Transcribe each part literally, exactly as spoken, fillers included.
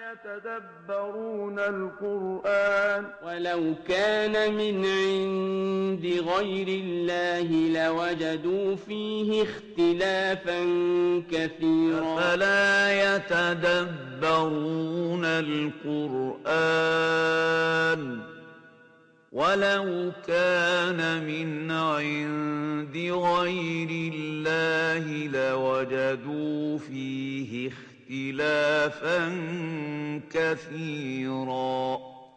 يتدبرون القرآن ولو كان من عند غير الله لوجدوا فيه اختلافا كثيرا أفلا يتدبرون القرآن ولو كان من عند غير الله لوجدوا فيه اختلافا كثيرا.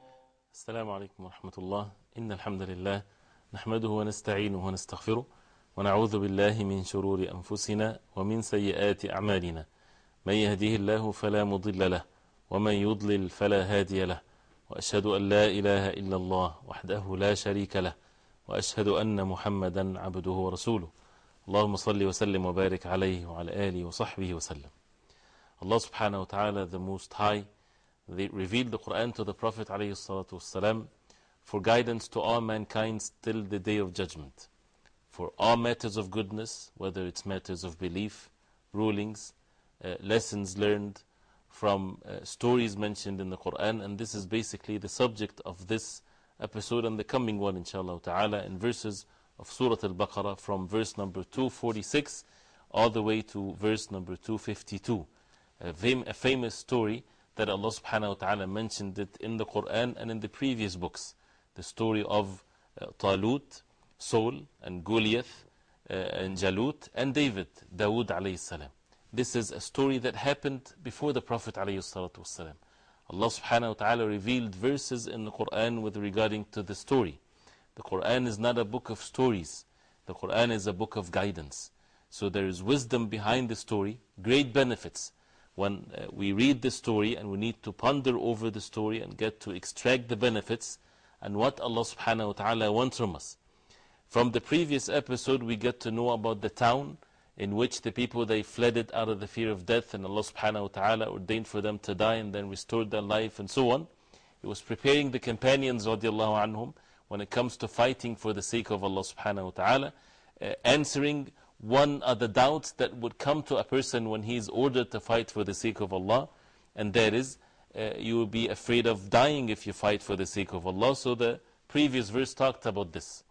السلام عليكم ورحمة الله. إن الحمد لله نحمده ونستعينه ونستغفره ونعوذ بالله من شرور أنفسنا ومن سيئات أعمالنا. من يهديه الله فلا مضل له ومن يضلل فلا هادي له، وأشهد أن لا إله إلا الله وحده لا شريك له، وأشهد أن محمدا عبده ورسوله. اللهم صل وسلم وبارك عليه وعلى آله وصحبه وسلم. Allah subhanahu wa ta'ala, the Most High, they revealed the Quran to the Prophet alayhi salatu wasalam for guidance to all mankind till the day of judgment, for all matters of goodness, whether it's matters of belief, rulings, uh, lessons learned from uh, stories mentioned in the Quran. And this is basically the subject of this episode and the coming one, inshallah ta'ala, in verses of Surah Al-Baqarah from verse number two forty-six all the way to verse number two fifty-two. A, fam a famous story that Allah subhanahu wa ta'ala mentioned it in the Quran and in the previous books. The story of uh, Talut, Saul, and Goliath, uh, and Jalut, and David, Dawood alayhi salam. This is a story that happened before the Prophet alayhi salatu wasalam. Allah subhanahu wa ta'ala revealed verses in the Quran with regarding to the story. The Quran is not a book of stories. The Quran is a book of guidance. So there is wisdom behind the story, great benefits. When uh, we read the story and we need to ponder over the story and get to extract the benefits and what Allah subhanahu wa ta'ala wants from us. From the previous episode we get to know about the town in which the people, they fled it out of the fear of death, and Allah subhanahu wa ta'ala ordained for them to die and then restored their life and so on. It was preparing the companions radiallahu anhum when it comes to fighting for the sake of Allah subhanahu wa ta'ala, uh, answering one of the doubts that would come to a person when he is ordered to fight for the sake of Allah, and that is, uh, you will be afraid of dying if you fight for the sake of Allah. So the previous verse talked about this.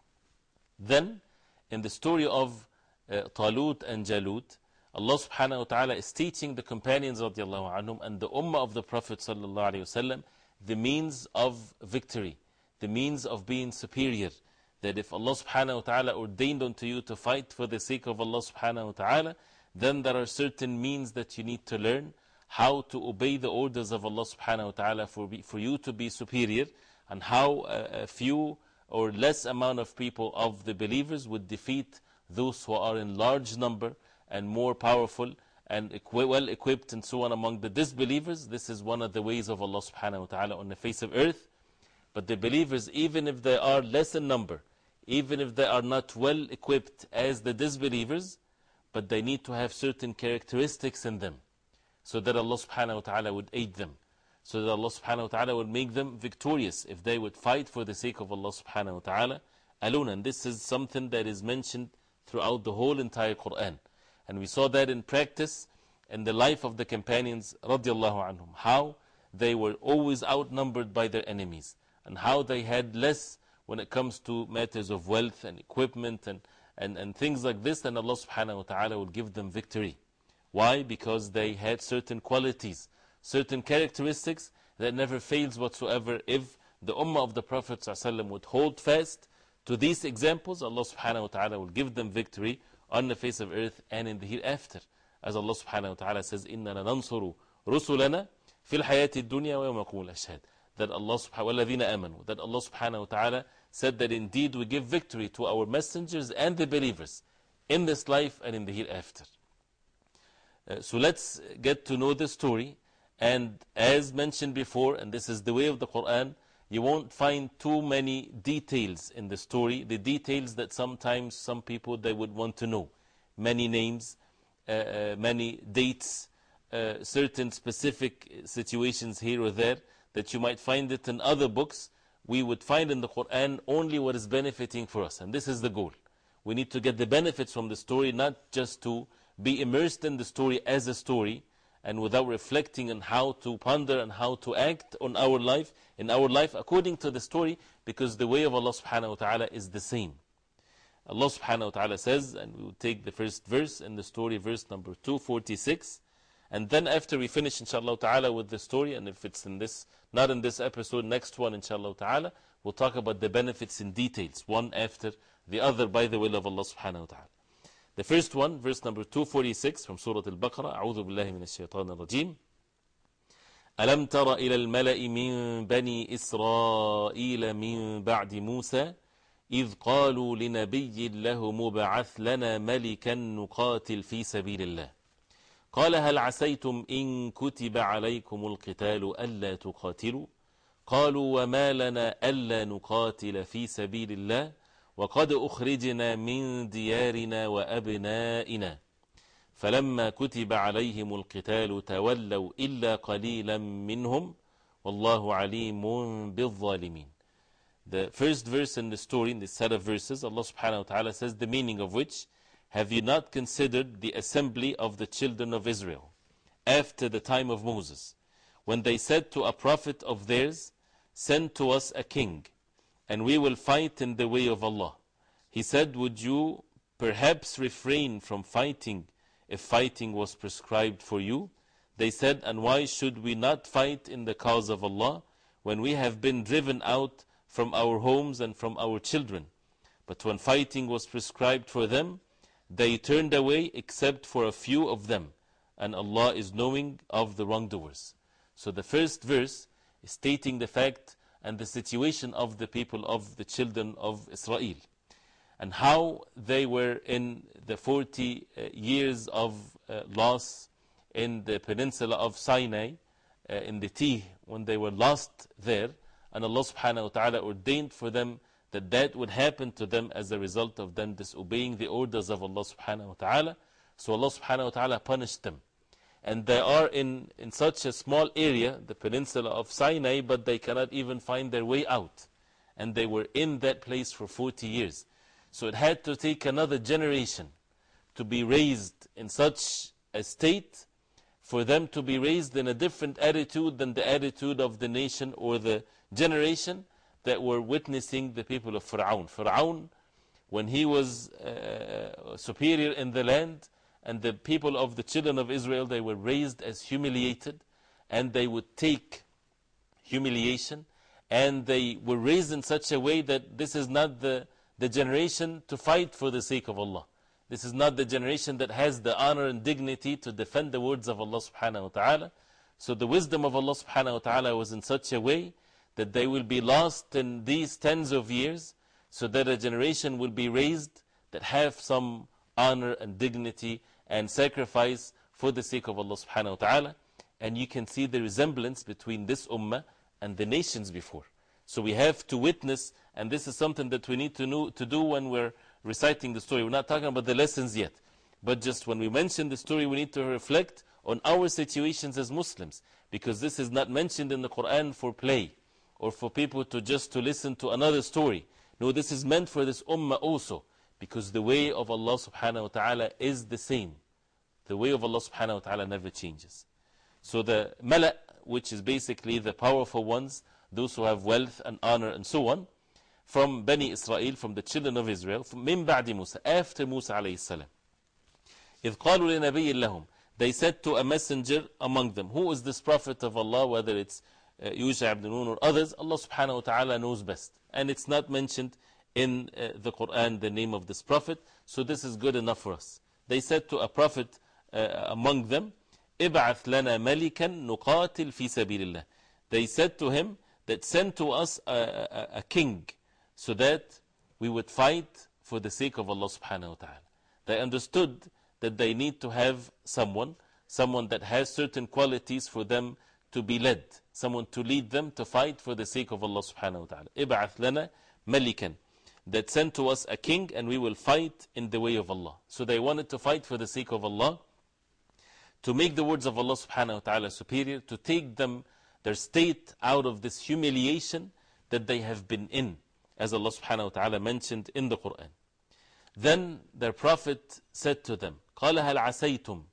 Then, in the story of uh, Talut and Jalut, Allah subhanahu wa ta'ala is teaching the companions radiallahu anhum and the ummah of the Prophet sallallahu alayhi wasallam the means of victory, the means of being superior. That if Allah subhanahu wa ta'ala ordained unto you to fight for the sake of Allah subhanahu wa ta'ala, then there are certain means that you need to learn how to obey the orders of Allah subhanahu wa ta'ala for, be, for you to be superior, and how a, a few or less amount of people of the believers would defeat those who are in large number and more powerful and equi well equipped and so on among the disbelievers. This is one of the ways of Allah subhanahu wa ta'ala on the face of earth. But the believers, even if they are less in number, even if they are not well equipped as the disbelievers, but they need to have certain characteristics in them, so that Allah subhanahu wa ta'ala would aid them, so that Allah subhanahu wa ta'ala would make them victorious if they would fight for the sake of Allah subhanahu wa ta'ala alone. And this is something that is mentioned throughout the whole entire Quran. And we saw that in practice in the life of the companions radiallahu anhum, how they were always outnumbered by their enemies, and how they had less when it comes to matters of wealth and equipment and, and, and things like this, then Allah subhanahu wa ta'ala will give them victory. Why? Because they had certain qualities, certain characteristics that never fails whatsoever. If the ummah of the Prophet ﷺ would hold fast to these examples, Allah subhanahu wa ta'ala will give them victory on the face of earth and in the hereafter. As Allah subhanahu wa ta'ala says, إِنَّا لَنَنْصُرُ رُسُلَنَا فِي الْحَيَاةِ الدُّنْيَا وَيَوْمَ يَقُومُ الْأَشْهَادُ. That Allah subhanahu wa that Allah subhanahu wa ta'ala said that indeed we give victory to our messengers and the believers in this life and in the hereafter. Uh, so let's get to know the story. And as mentioned before, and this is the way of the Quran, you won't find too many details in the story, the details that sometimes some people they would want to know. Many names, uh, uh, many dates, uh, certain specific situations here or there, that you might find it in other books. We would find in the Quran only what is benefiting for us, and this is the goal. We need to get the benefits from the story, not just to be immersed in the story as a story, and without reflecting on how to ponder and how to act on our life, in our life according to the story, because the way of Allah subhanahu wa ta'ala is the same. Allah subhanahu wa ta'ala says, and we will take the first verse in the story, verse number two forty-six, and then after we finish inshallah ta'ala with the story, and if it's in this, not in this episode, next one inshallah ta'ala, we'll talk about the benefits in details, one after the other by the will of Allah subhanahu wa ta'ala. The first one, verse number two forty-six from Surah Al-Baqarah, أعوذ بالله من الشيطان الرجيم. ألم تر إلى الملأ من بني إسرائيل من بعد موسى إذ قالوا لنبي له مبعث لنا ملكا نقاتل في سبيل الله قال هل عسيتم إن كتب عليكم القتال ألا تقاتلوا قالوا وما لنا ألا نقاتل في سبيل الله وقد أخرجنا من ديارنا وأبنائنا فلما كتب عليهم القتال تولوا إلا قليلا منهم والله عليم بالظالمين. The first verse in the story, in this set of verses, Allah subhanahu wa ta'ala says, the meaning of which, have you not considered the assembly of the children of Israel after the time of Moses, when they said to a prophet of theirs, send to us a king, and we will fight in the way of Allah. He said, would you perhaps refrain from fighting if fighting was prescribed for you? They said, and why should we not fight in the cause of Allah when we have been driven out from our homes and from our children? But when fighting was prescribed for them, they turned away except for a few of them, and Allah is knowing of the wrongdoers. So the first verse is stating the fact and the situation of the people of the children of Israel, and how they were in the forty uh, years of uh, loss in the peninsula of Sinai, uh, in the Tih, when they were lost there, and Allah subhanahu wa ta'ala ordained for them that that would happen to them as a result of them disobeying the orders of Allah subhanahu wa ta'ala. So Allah subhanahu wa ta'ala punished them. And they are in, in such a small area, the peninsula of Sinai, but they cannot even find their way out. And they were in that place for forty years. So it had to take another generation to be raised in such a state, for them to be raised in a different attitude than the attitude of the nation or the generation that were witnessing the people of Fir'aun. Fir'aun, when he was uh, superior in the land, and the people of the children of Israel, they were raised as humiliated, and they would take humiliation, and they were raised in such a way that this is not the, the generation to fight for the sake of Allah. This is not the generation that has the honor and dignity to defend the words of Allah subhanahu wa ta'ala. So the wisdom of Allah subhanahu wa ta'ala was in such a way that they will be lost in these tens of years, so that a generation will be raised that have some honor and dignity and sacrifice for the sake of Allah subhanahu wa ta'ala. And you can see the resemblance between this ummah and the nations before. So we have to witness, and this is something that we need to, know, to do when we're reciting the story. We're not talking about the lessons yet, but just when we mention the story, we need to reflect on our situations as Muslims, because this is not mentioned in the Quran for play, or for people to just to listen to another story. No, this is meant for this ummah also, because the way of Allah subhanahu wa ta'ala is the same. The way of Allah subhanahu wa ta'ala never changes. So the Mala', which is basically the powerful ones, those who have wealth and honor and so on, from Bani Israel, from the children of Israel, from min ba'di Musa, after Musa alayhi salam. إِذْ قَالُوا لِنَبِيٍّ لَهُمْ, they said to a messenger among them. Who is this prophet of Allah, whether it's Uh, Yusha ibn Nun or others? Allah subhanahu wa ta'ala knows best. And it's not mentioned in uh, the Quran, the name of this prophet. So this is good enough for us. They said to a prophet uh, among them, إِبْعَثْ لَنَا مَلِكًا نُقَاتِلْ فِي سَبِيلِ اللَّهِ. They said to him that send to us a, a, a king, so that we would fight for the sake of Allah subhanahu wa ta'ala. They understood that they need to have someone, someone that has certain qualities for them to be led, someone to lead them to fight for the sake of Allah subhanahu wa ta'ala. إِبْعَثْ لَنَا مَلِكًا, that send to us a king and we will fight in the way of Allah. So they wanted to fight for the sake of Allah, to make the words of Allah subhanahu wa ta'ala superior, to take them, their state, out of this humiliation that they have been in, as Allah subhanahu wa ta'ala mentioned in the Quran. Then their prophet said to them, قَالَ هَلْ عَسَيْتُمْ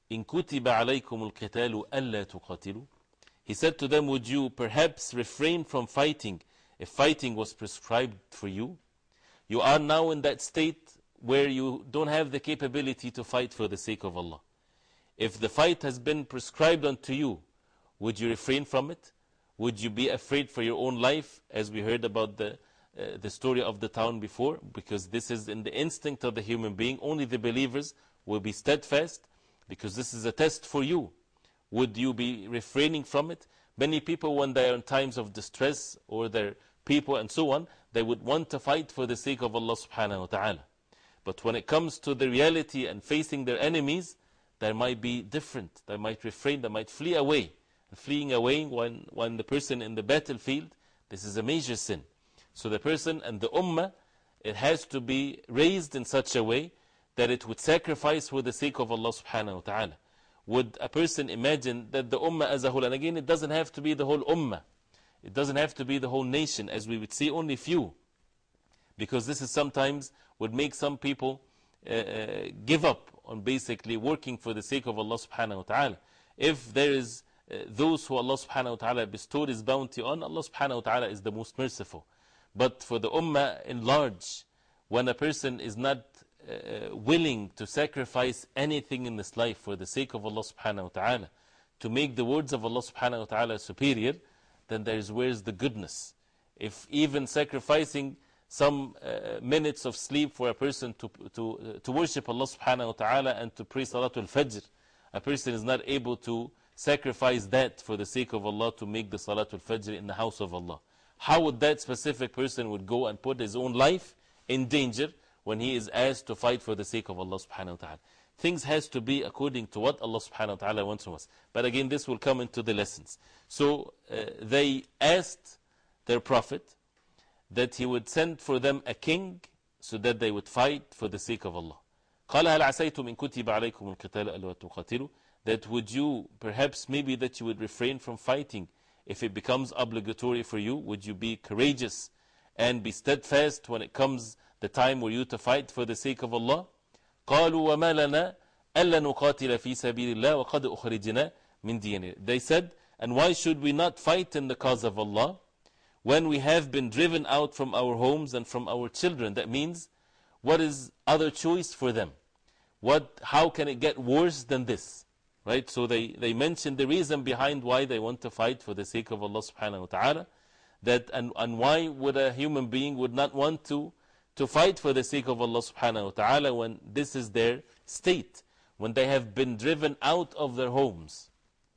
إن كتب عليكم القتال ألا تقاتلوا. He said to them, would you perhaps refrain from fighting if fighting was prescribed for you? You are now in that state where you don't have the capability to fight for the sake of Allah. If the fight has been prescribed unto you, would you refrain from it? Would you be afraid for your own life, as we heard about the, uh, the story of the town before? Because this is in the instinct of the human being. Only the believers will be steadfast, because this is a test for you. Would you be refraining from it? Many people, when they are in times of distress, or their people and so on, they would want to fight for the sake of Allah subhanahu wa ta'ala. But when it comes to the reality and facing their enemies, they might be different. They might refrain, they might flee away. And fleeing away when, when the person in the battlefield, this is a major sin. So the person and the ummah, it has to be raised in such a way that it would sacrifice for the sake of Allah subhanahu wa ta'ala. Would a person imagine that the ummah as a whole, and again it doesn't have to be the whole ummah, it doesn't have to be the whole nation, as we would see only few, because this is sometimes would make some people uh, uh, give up on basically working for the sake of Allah subhanahu wa ta'ala. If there is uh, those who Allah subhanahu wa ta'ala bestowed His bounty on, Allah subhanahu wa ta'ala is the most merciful. But for the ummah in large, when a person is not uh, willing to sacrifice anything in this life for the sake of Allah subhanahu wa ta'ala, to make the words of Allah subhanahu wa ta'ala superior, then there is where's the goodness. If even sacrificing some uh, minutes of sleep for a person to, to, uh, to worship Allah subhanahu wa ta'ala and to pray Salatul Fajr, a person is not able to sacrifice that for the sake of Allah to make the Salatul Fajr in the house of Allah. How would that specific person would go and put his own life in danger when he is asked to fight for the sake of Allah subhanahu wa ta'ala? Things has to be according to what Allah subhanahu wa ta'ala wants from us. But again, this will come into the lessons. So uh, they asked their Prophet that he would send for them a king so that they would fight for the sake of Allah. قال هل عسيتم إن كتب عليكم القتال ألا تقاتلوا. That would you, perhaps maybe that you would refrain from fighting if it becomes obligatory for you. Would you be courageous and be steadfast when it comes the time for you to fight for the sake of Allah? قالوا وما لنا ألا نقاتل في سبيل الله وقد أخرجنا من ديننا. They said, and why should we not fight in the cause of Allah when we have been driven out from our homes and from our children? That means, what is other choice for them? What, how can it get worse than this? Right? So they, they mentioned the reason behind why they want to fight for the sake of Allah subhanahu wa ta'ala. That, and, and why would a human being would not want to, to fight for the sake of Allah subhanahu wa ta'ala when this is their state, when they have been driven out of their homes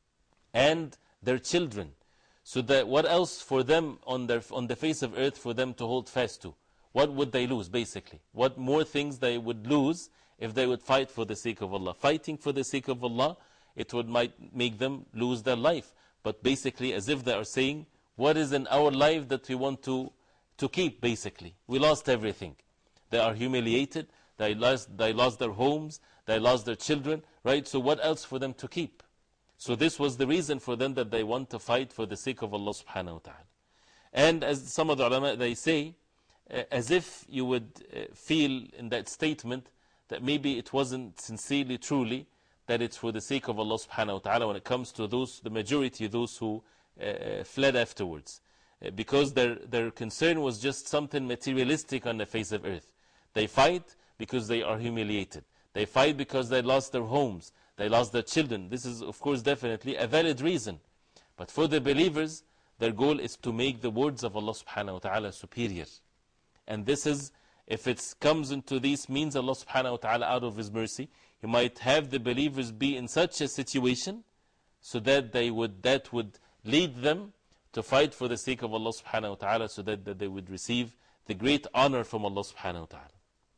and their children. So that what else for them on, their, on the face of earth for them to hold fast to? What would they lose basically? What more things they would lose if they would fight for the sake of Allah? Fighting for the sake of Allah, it would might make them lose their life. But basically, as if they are saying, what is in our life that we want to, to keep basically? We lost everything. They are humiliated, they lost, they lost their homes, they lost their children, right? So what else for them to keep? So this was the reason for them that they want to fight for the sake of Allah subhanahu wa ta'ala. And as some of the ulama, they say, uh, as if you would uh, feel in that statement that maybe it wasn't sincerely, truly, that it's for the sake of Allah subhanahu wa ta'ala when it comes to those, the majority, those who uh, fled afterwards. Uh, because their, their concern was just something materialistic on the face of earth. They fight because they are humiliated. They fight because they lost their homes. They lost their children. This is, of course, definitely a valid reason. But for the believers, their goal is to make the words of Allah subhanahu wa ta'ala superior. And this is, if it comes into these means, Allah subhanahu wa ta'ala, out of His mercy, He might have the believers be in such a situation so that they would, that would lead them to fight for the sake of Allah subhanahu wa ta'ala, so that, that they would receive the great honor from Allah subhanahu wa ta'ala.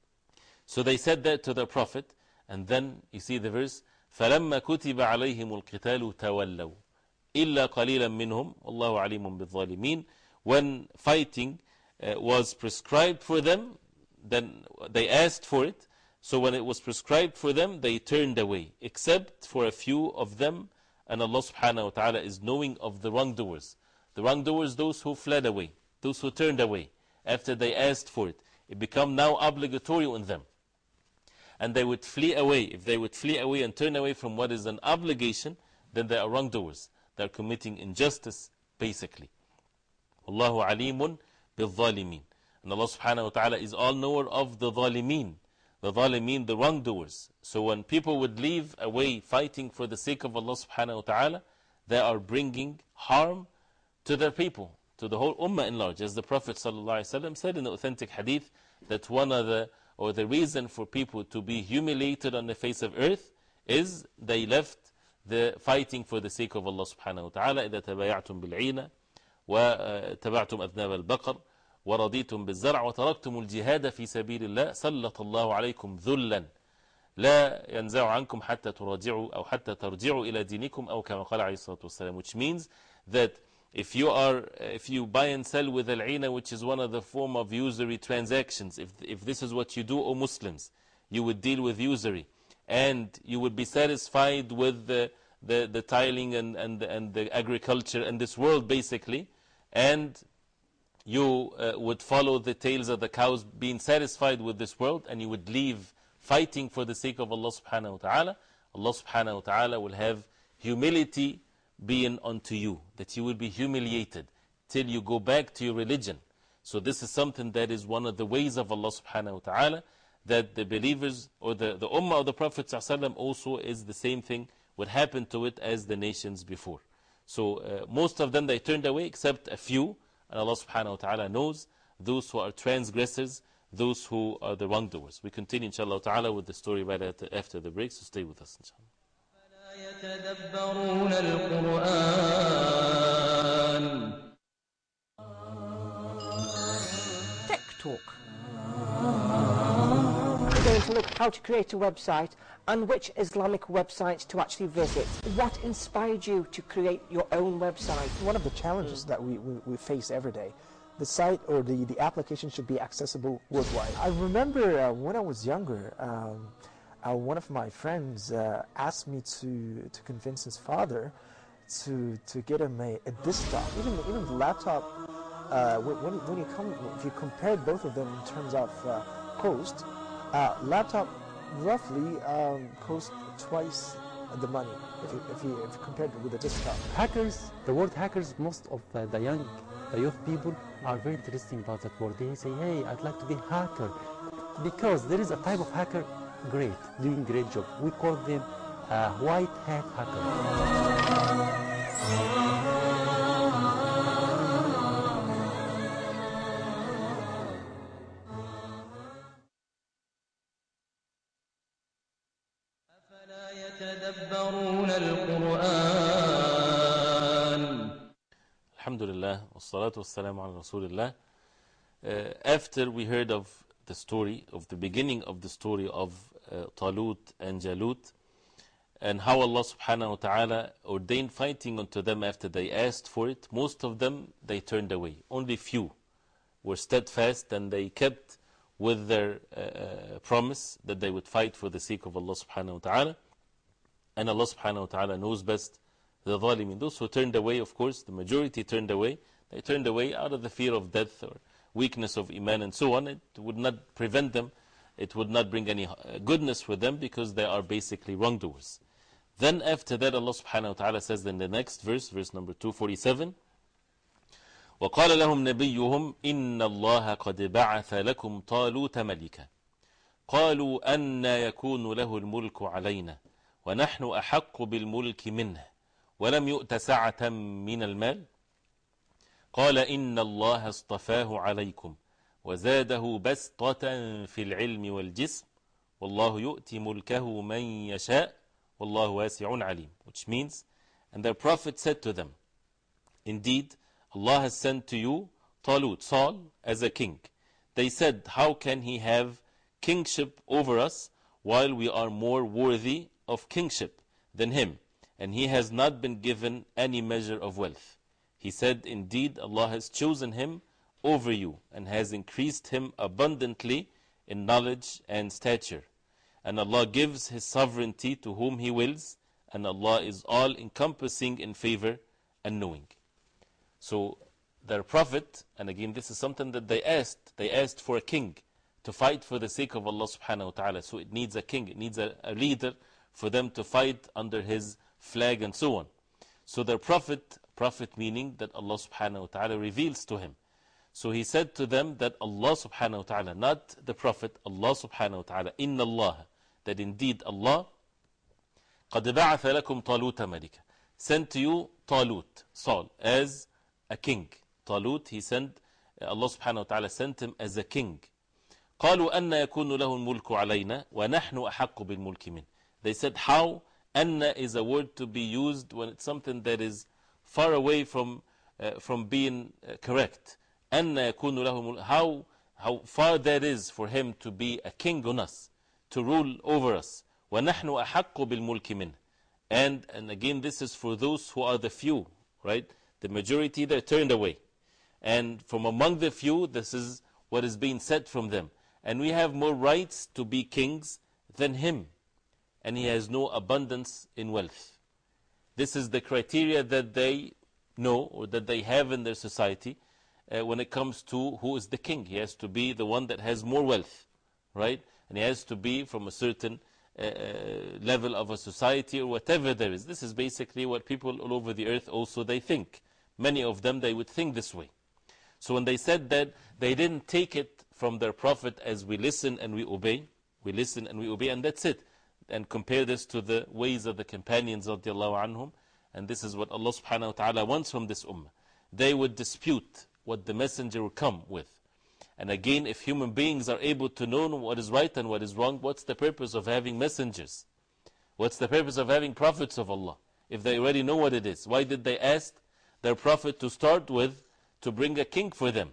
So they said that to the Prophet, and then you see the verse, فَلَمَّا كُتِبَ عَلَيْهِمُ الْقِتَالُ تَوَلَّوْا إِلَّا قَلِيلًا مِّنْهُمْ وَاللَّهُ عَلِيمٌ بِالظَّالِمِينَ. When fighting uh, was prescribed for them, then they asked for it. So when it was prescribed for them, they turned away, except for a few of them. And Allah subhanahu wa ta'ala is knowing of the wrongdoers. The wrongdoers, those who fled away, those who turned away after they asked for it. It became now obligatory on them. and they would flee away. If they would flee away and turn away from what is an obligation, then they are wrongdoers. They are committing injustice, basically. Allahu alimun bil-zalimin. And Allah subhanahu wa ta'ala is all knower of the zalimeen. The zalimeen, the wrongdoers. So when people would leave away fighting for the sake of Allah subhanahu wa ta'ala, they are bringing harm to their people, to the whole ummah in large. As the Prophet ﷺ said in the authentic hadith, that one of the, or the reason for people to be humiliated on the face of earth is they left the fighting for the sake of Allah subhanahu wa ta'ala. إِذَا تَبَايَعْتُمْ بِالْعِينَ وَتَبَعْتُمْ أَذْنَابَ الْبَقَرِ وَرَضِيتُمْ بِالزَّرْعِ وَتَرَكْتُمُ الْجِهَادَ فِي سَبِيلِ اللَّهِ سَلَّطَ اللَّهُ عَلَيْكُمْ ذُلًّا لا ينزع عنكم حتى تراجعوا أو حتى ترجعوا إلى دينكم أو كما قال عليه الصلاة والسلام. Which means that if you are, if you buy and sell with al-'ina, which is one of the form of usury transactions, if, if this is what you do, O Muslims, you would deal with usury, and you would be satisfied with the, the, the tiling and, and, and the agriculture in this world, basically, and you uh, would follow the tails of the cows, being satisfied with this world, and you would leave fighting for the sake of Allah subhanahu wa ta'ala, Allah subhanahu wa ta'ala will have humility being unto you, that you will be humiliated till you go back to your religion. So this is something that is one of the ways of Allah subhanahu wa ta'ala, that the believers or the, the ummah of the Prophet ﷺ also is the same thing would happen to it as the nations before. So uh, most of them they turned away except a few, and Allah subhanahu wa ta'ala knows those who are transgressors, those who are the wrongdoers. We continue inshallah ta'ala with the story right after the break, so stay with us inshallah. يتدبرون القرآن. Tech Talk. We're going to look how to create a website and which Islamic websites to actually visit. What inspired you to create your own website? One of the challenges that we, we, we face every day, the site or the, the application should be accessible worldwide. I remember uh, when I was younger, um, Uh, one of my friends uh, asked me to to convince his father to to get him a, a desktop. Even even the laptop, uh, when when you come if you compared both of them in terms of uh, cost, uh, laptop roughly um, cost twice the money if you if you, if you compared it with a desktop. Hackers, the word hackers, most of uh, the young, the youth people are very interesting about that word. They say, "Hey, I'd like to be a hacker," because there is a type of hacker. Great, doing great job. We call them uh, white hat hacker. أفلا يتدبرون القرآن. Alhamdulillah, wassalatu wassalamu ala rasulillah. Uh, after we heard of the story, of the beginning of the story of uh, Talut and Jalut, and how Allah subhanahu wa ta'ala ordained fighting unto them after they asked for it, most of them they turned away. Only few were steadfast and they kept with their uh, promise that they would fight for the sake of Allah subhanahu wa ta'ala. And Allah subhanahu wa ta'ala knows best the zalimin. Those who turned away, of course, the majority turned away. They turned away out of the fear of death or weakness of iman and so on. It would not prevent them, it would not bring any goodness with them, because they are basically wrongdoers. Then after that Allah subhanahu wa ta'ala says in the next verse, verse number two forty-seven, وَقَالَ لَهُمْ نَبِيُّهُمْ إِنَّ اللَّهَ قَدْ بَعَثَ لَكُمْ طَالُوتَ مَلِكًا قَالُوا أَنَّا يَكُونُ لَهُ الْمُلْكُ عَلَيْنَا وَنَحْنُ أَحَقُّ بِالْمُلْكِ مِنْهِ وَلَمْ يُؤْتَ سَعَةً مِنَ الْمَالِ قال إن الله اصطفاه عليكم وزاده بسطة في العلم والجسم والله يؤتي ملكه من يشاء والله واسع عليم. Which means, and their prophet said to them, indeed Allah has sent to you Talut, Saul, as a king. They said, how can he have kingship over us while we are more worthy of kingship than him, and he has not been given any measure of wealth. He said, indeed, Allah has chosen him over you and has increased him abundantly in knowledge and stature. And Allah gives His sovereignty to whom He wills, and Allah is all-encompassing in favor and knowing. So their prophet, and again this is something that they asked, they asked for a king to fight for the sake of Allah subhanahu wa ta'ala. So it needs a king, it needs a, a leader for them to fight under his flag and so on. So their prophet, prophet meaning that Allah subhanahu wa ta'ala reveals to him. So he said to them that Allah subhanahu wa ta'ala, not the prophet, Allah subhanahu wa ta'ala, inna Allah, that indeed Allah, قَدْ بَعَثَ لَكُمْ طَالُوتَ مَلِكًا, sent to you Talut, Saul, as a king. Talut, he sent, Allah subhanahu wa ta'ala sent him as a king. قالوا أن يكون له الملك علينا ونحن أحق بالملك منه. They said, how? Anna is a word to be used when it's something that is far away from, uh, from being uh, correct. أن يكون له الملك. How, how far that is for him to be a king on us, to rule over us. ونحن أحق بالملك منه. And, and again, this is for those who are the few, right? The majority, they're turned away. And from among the few, this is what is being said from them. And we have more rights to be kings than him. And he has no abundance in wealth. This is the criteria that they know or that they have in their society uh, when it comes to who is the king. He has to be the one that has more wealth, right? And he has to be from a certain uh, level of a society or whatever there is. This is basically what people all over the earth also they think. Many of them, they would think this way. So when they said that, they didn't take it from their prophet as we listen and we obey. We listen and we obey, and that's it. And compare this to the ways of the companions of the Allah anhum. And this is what Allah subhanahu wa ta'ala wants from this ummah. They would dispute what the messenger will come with. And again, if human beings are able to know what is right and what is wrong, what's the purpose of having messengers? What's the purpose of having prophets of Allah? If they already know what it is, why did they ask their prophet to start with to bring a king for them?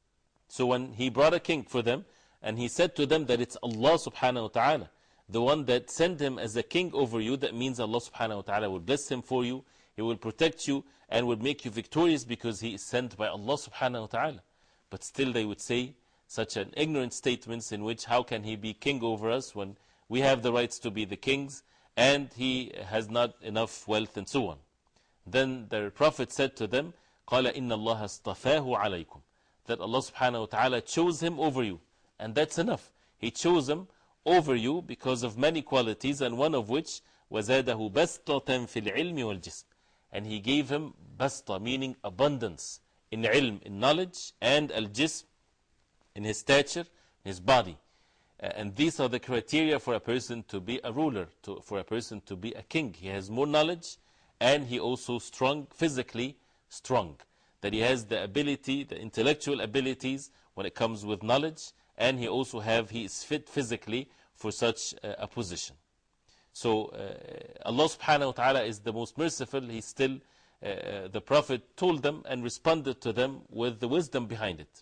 So when he brought a king for them, and he said to them that it's Allah subhanahu wa ta'ala, the one that sent him as a king over you, that means Allah subhanahu wa ta'ala will bless him for you, He will protect you, and will make you victorious because he is sent by Allah subhanahu wa ta'ala. But still they would say such an ignorant statements in which how can he be king over us when we have the rights to be the kings and he has not enough wealth and so on. Then their prophet said to them, قَالَ إِنَّ اللَّهَ اصْطَفَاهُ عَلَيْكُمْ, that Allah subhanahu wa ta'ala chose him over you. And that's enough. He chose him over you because of many qualities, and one of which وَزَادَهُ بَسْطَةً فِي الْعِلْمِ وَالْجِسْمِ, and he gave him basta, meaning abundance, in ilm, in knowledge, and al-jism, in his stature, in his body. Uh, and these are the criteria for a person to be a ruler, to, for a person to be a king. He has more knowledge, and he also strong, physically strong. That he has the ability, the intellectual abilities when it comes with knowledge, and he also have, he is fit physically for such uh, a position. So uh, Allah subhanahu wa ta'ala is the most merciful. He still, uh, the Prophet told them and responded to them with the wisdom behind it.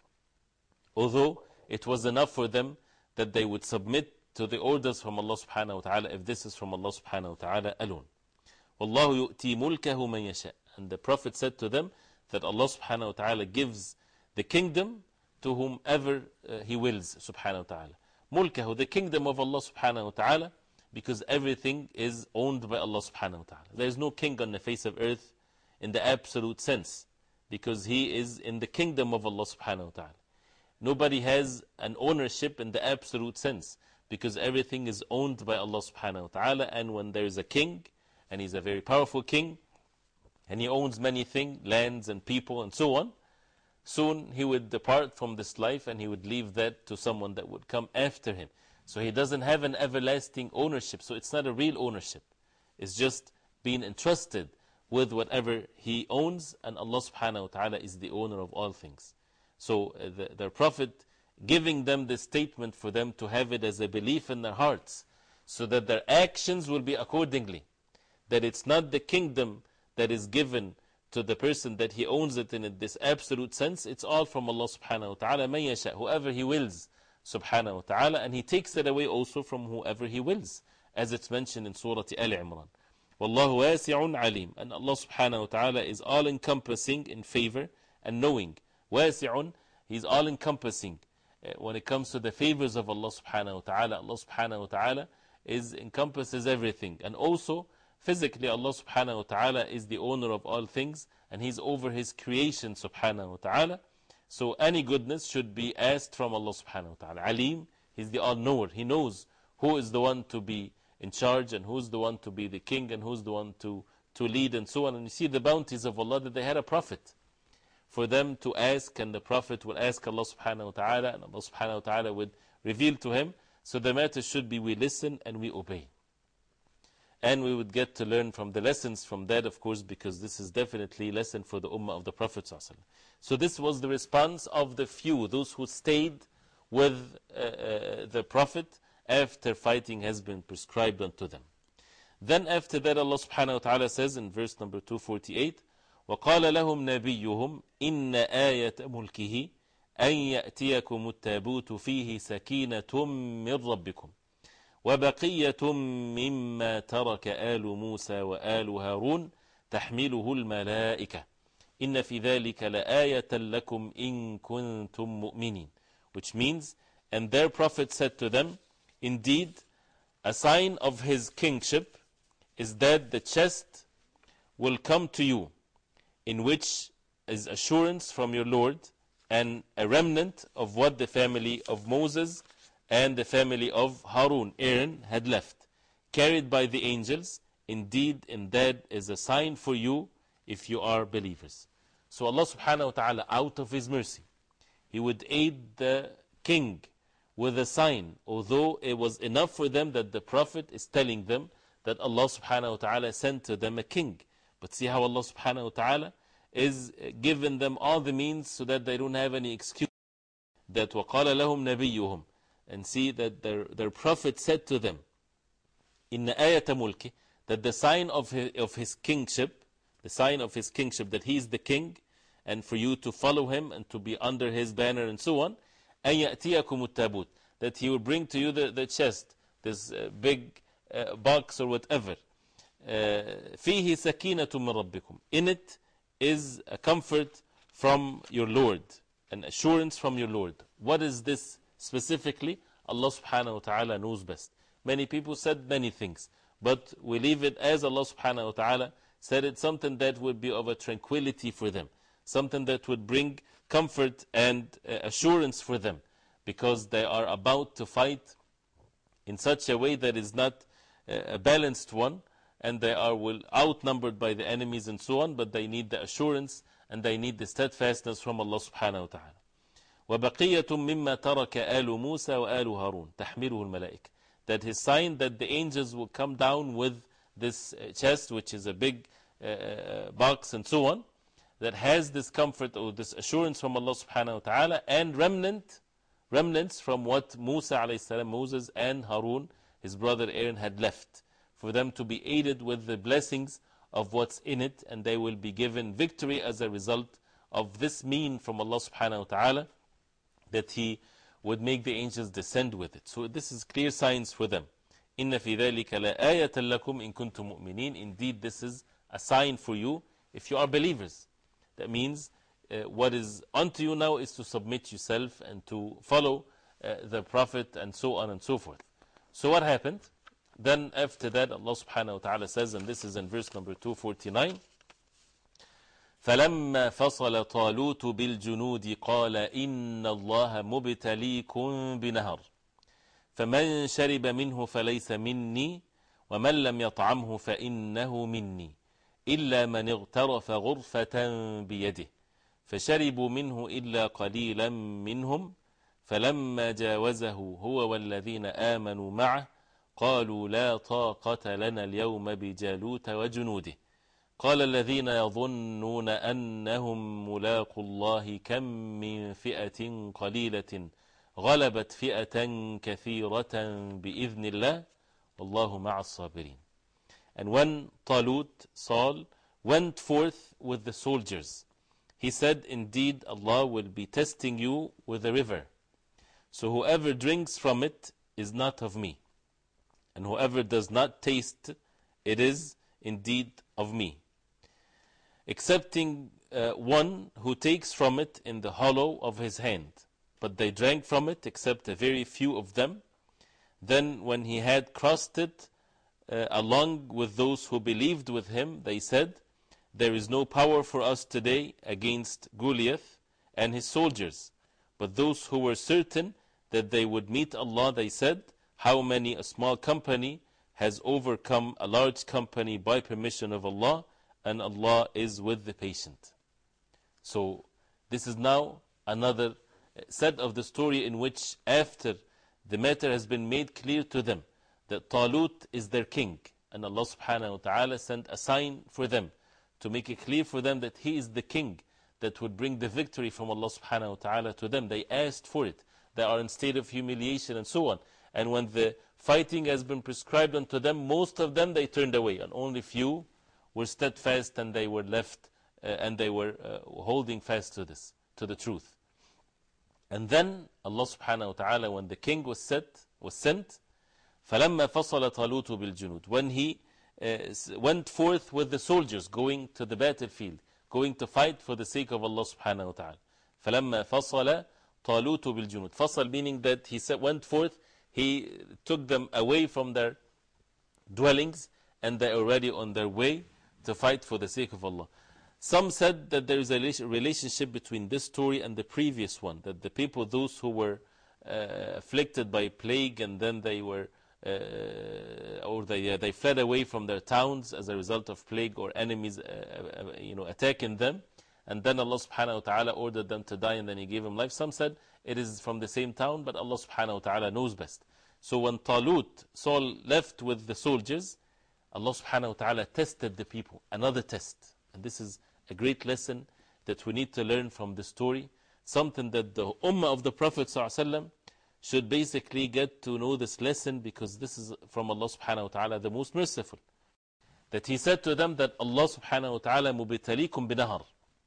Although it was enough for them that they would submit to the orders from Allah subhanahu wa ta'ala if this is from Allah subhanahu wa ta'ala alone. وَاللَّهُ يُؤْتِي مُلْكَهُ مَنْ يَشَاءُ, and the Prophet said to them that Allah subhanahu wa ta'ala gives the kingdom to whomever uh, He wills subhanahu wa ta'ala. Mulkahu, the kingdom of Allah subhanahu wa ta'ala, because everything is owned by Allah subhanahu wa ta'ala. There is no king on the face of earth in the absolute sense, because he is in the kingdom of Allah subhanahu wa ta'ala. Nobody has an ownership in the absolute sense, because everything is owned by Allah subhanahu wa ta'ala. And when there is a king, and he's a very powerful king, and he owns many things, lands and people and so on, soon he would depart from this life and he would leave that to someone that would come after him. So he doesn't have an everlasting ownership. So it's not a real ownership. It's just being entrusted with whatever he owns, and Allah subhanahu wa ta'ala is the owner of all things. So uh, the, the Prophet giving them this statement for them to have it as a belief in their hearts, so that their actions will be accordingly. That it's not the kingdom that is given to the person that he owns it in this absolute sense. It's all from Allah subhanahu wa ta'ala. مَن يَشَاءُ, whoever he wills subhanahu wa ta'ala, and he takes it away also from whoever he wills, as it's mentioned in Surah Al-Imran. وَاللَّهُ وَاسِعٌ عَلِيمٌ, and Allah subhanahu wa ta'ala is all-encompassing in favor and knowing. وَاسِعٌ, He's all-encompassing. Uh, when it comes to the favors of Allah subhanahu wa ta'ala, Allah subhanahu wa ta'ala is, encompasses everything. And also, physically, Allah subhanahu wa ta'ala is the owner of all things, and He's over His creation subhanahu wa ta'ala. So any goodness should be asked from Allah subhanahu wa ta'ala. Alim, He's the all-knower. He knows who is the one to be in charge and who's the one to be the king and who's the one to, to lead and so on. And you see the bounties of Allah that they had a prophet for them to ask, and the prophet will ask Allah subhanahu wa ta'ala, and Allah subhanahu wa ta'ala would reveal to him. So the matter should be we listen and we obey. And we would get to learn from the lessons from that, of course, because this is definitely a lesson for the ummah of the Prophet ﷺ. So this was the response of the few, those who stayed with uh, uh, the Prophet after fighting has been prescribed unto them. Then after that Allah subhanahu wa ta'ala says in verse number two forty-eight, وَقَالَ لَهُمْ نَبِيُّهُمْ إِنَّ آيَةَ مُلْكِهِ أَنْ يَأْتِيَكُمُ التَّابُوتُ فِيهِ سَكِينَةٌ مِّن رَبِّكُمْ وبقية مما ترك آل موسى وآل هارون تحمله الملائكة إن في ذلك لآية لكم إن كنتم مؤمنين. Which means, and their prophet said to them, indeed, a sign of his kingship is that the chest will come to you, in which is assurance from your Lord, and a remnant of what the family of Moses and the family of Harun, Aaron, had left, carried by the angels. Indeed, in that is a sign for you if you are believers. So Allah subhanahu wa ta'ala, out of His mercy, He would aid the king with a sign, although it was enough for them that the Prophet is telling them that Allah subhanahu wa ta'ala sent to them a king. But see how Allah subhanahu wa ta'ala is giving them all the means so that they don't have any excuse. That وَقَالَ لَهُمْ نَبِيُّهُمْ, and see that their, their Prophet said to them, إِنَّ آيَةَ مُلْكِ, that the sign of his, of his kingship, the sign of his kingship, that he is the king, and for you to follow him and to be under his banner and so on, أَنْ يَأْتِيَكُمُ التَّابُوتُ, that he will bring to you the, the chest, this uh, big uh, box or whatever. فِيهِ سَكِينَةٌ مِّن رَبِّكُمْ, in it is a comfort from your Lord, an assurance from your Lord. What is this specifically? Allah subhanahu wa ta'ala knows best. Many people said many things, but we leave it as Allah subhanahu wa ta'ala said it, something that would be of a tranquility for them, something that would bring comfort and uh, assurance for them, because they are about to fight in such a way that is not uh, a balanced one, and they are well outnumbered by the enemies and so on, but they need the assurance and they need the steadfastness from Allah subhanahu wa ta'ala. وَبَقِيَّةٌ مِمَّا تَرَكَ آلُ مُوسَى وَآلُ هَارُونَ تَحْمِلُهُ الْمَلَائِكَةِ, that his sign that the angels will come down with this chest, which is a big uh, box and so on, that has this comfort or this assurance from Allah subhanahu wa ta'ala, and remnant, remnants from what Musa alayhi salam, Moses and Harun, his brother Aaron, had left, for them to be aided with the blessings of what's in it, and they will be given victory as a result of this mean from Allah subhanahu wa ta'ala, that He would make the angels descend with it. So this is clear signs for them. إِنَّ فِي ذَلِكَ لَآيَةً لَكُمْ إِن كُنْتُم مُؤْمِنِينَ, indeed this is a sign for you if you are believers. That means uh, what is unto you now is to submit yourself and to follow uh, the Prophet and so on and so forth. So what happened? Then after that Allah subhanahu wa ta'ala says, and this is in verse number two forty-nine, فَلَمَّا فَصَلَ طَالُوتُ بِالْجُنُودِ قَالَ إِنَّ اللَّهَ مُبْتَلِيكُمْ بِنَهَرٍ فَمَنْ شَرِبَ مِنْهُ فَلَيْسَ مِنِّي وَمَنْ لَمْ يَطْعَمْهُ فَإِنَّهُ مِنِّي إِلَّا مَنِ اغْتَرَفَ غُرْفَةً بِيَدِهِ فَشَرِبُوا مِنْهُ إِلَّا قَلِيلًا مِنْهُمْ فَلَمَّا جَاوَزَهُ هُوَ وَالَّذِينَ آمَنُوا مَعَهُ قالوا لا طاقة لنا اليوم بجالوت وجنوده قال الذين يظنون أنهم ملاقوا الله كم من فئة قليلة غلبت فئة كثيرة بإذن الله والله مع الصابرين. And when Talut, Saul, went forth with the soldiers, he said, indeed Allah will be testing you with a river, so whoever drinks from it is not of me, and whoever does not taste, it is indeed of me, excepting uh, one who takes from it in the hollow of his hand. But they drank from it, except a very few of them. Then when he had crossed it, uh, along with those who believed with him, they said, there is no power for us today against Goliath and his soldiers. But those who were certain that they would meet Allah, they said, how many a small company has overcome a large company by permission of Allah, and Allah is with the patient. So this is now another set of the story in which, after the matter has been made clear to them that Talut is their king, and Allah subhanahu wa ta'ala sent a sign for them to make it clear for them that he is the king that would bring the victory from Allah subhanahu wa ta'ala to them. They asked for it. They are in state of humiliation and so on. And when the fighting has been prescribed unto them, most of them they turned away, and only few were steadfast, and they were left uh, and they were uh, holding fast to this, to the truth. And then Allah subhanahu wa ta'ala, when the king was set, was sent, فَلَمَّا فَصَلَ طَالُوتُ بِالْجُنُودِ, when he uh, went forth with the soldiers going to the battlefield, going to fight for the sake of Allah subhanahu wa ta'ala. فَلَمَّا فَصَلَ طَالُوتُ بِالْجُنُودِ, Fasal meaning that he went forth, he took them away from their dwellings, and they are already on their way to fight for the sake of Allah. Some said that there is a relationship between this story and the previous one, that the people, those who were uh, afflicted by plague, and then they were, uh, or they, uh, they fled away from their towns as a result of plague or enemies uh, uh, you know, attacking them, and then Allah subhanahu wa ta'ala ordered them to die, and then He gave them life. Some said it is from the same town, but Allah subhanahu wa ta'ala knows best. So when Talut, Saul, left with the soldiers, Allah subhanahu wa ta'ala tested the people, another test. And this is a great lesson that we need to learn from the story, something that the Ummah of the Prophet ﷺ should basically get to know this lesson, because this is from Allah subhanahu wa ta'ala, the most merciful. That He said to them that Allah subhanahu wa ta'ala mubitalikum binahar,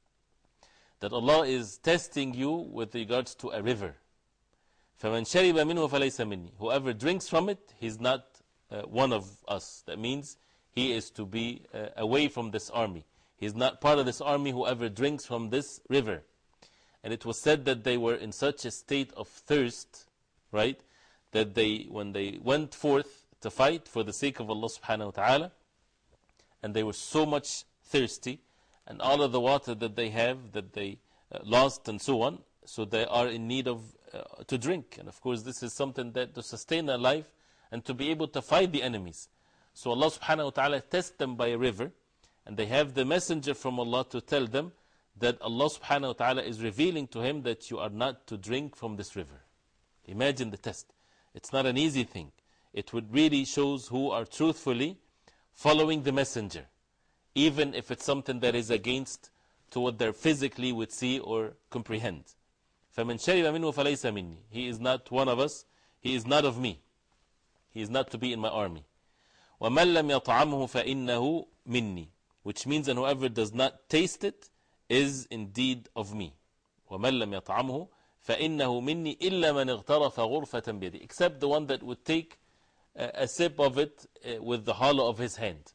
that Allah is testing you with regards to a river. فَمَنْ شَرِبَ مِنْهُ فَلَيْسَ مِنِّي, whoever drinks from it, he's not uh, one of us. That means he is to be uh, away from this army. He's not part of this army, whoever drinks from this river. And it was said that they were in such a state of thirst, right, that they, when they went forth to fight for the sake of Allah subhanahu wa ta'ala, and they were so much thirsty, and all of the water that they have, that they uh, lost and so on, so they are in need of uh, to drink. And of course this is something that to sustain their life and to be able to fight the enemies. So Allah subhanahu wa ta'ala tests them by a river, and they have the messenger from Allah to tell them that Allah subhanahu wa ta'ala is revealing to him that you are not to drink from this river. Imagine the test. It's not an easy thing. It would really shows who are truthfully following the messenger, even if it's something that is against to what they physically would see or comprehend. فَمَنْ شَرِبَ مِنْهُ فَلَيْسَ مِنِّي, he is not one of us, he is not of me, he is not to be in my army. وَمَنْ لَمْ يَطْعَمْهُ فَإِنَّهُ مِنِّي, which means that whoever does not taste it is indeed of me. وَمَنْ لَمْ يَطْعَمْهُ فَإِنَّهُ مِنِّي إِلَّا مَنْ اغْتَرَفَ غُرْفَةً بِيَدِهِ, except the one that would take a, a sip of it uh, with the hollow of his hand.